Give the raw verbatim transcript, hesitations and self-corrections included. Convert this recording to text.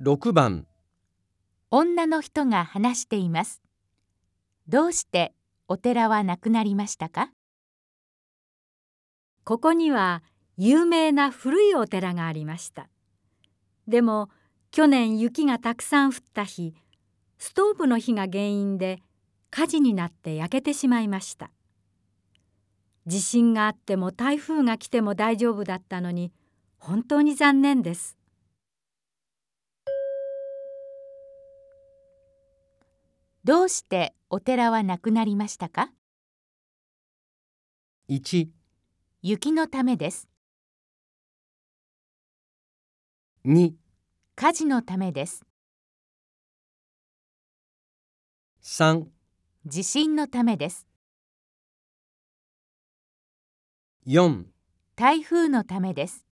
ろくばん、 女の人が話しています。どうしてお寺はなくなりましたか？ ここには有名な古いお寺がありました。でも去年雪がたくさん降った日、ストーブの火が原因で火事になって焼けてしまいました。地震があっても台風が来ても大丈夫だったのに、本当に残念です。 どうしてお寺はなくなりましたか？ いち、 雪のためです。 に、 火事のためです。 さん、 地震のためです。 よん、 台風のためです。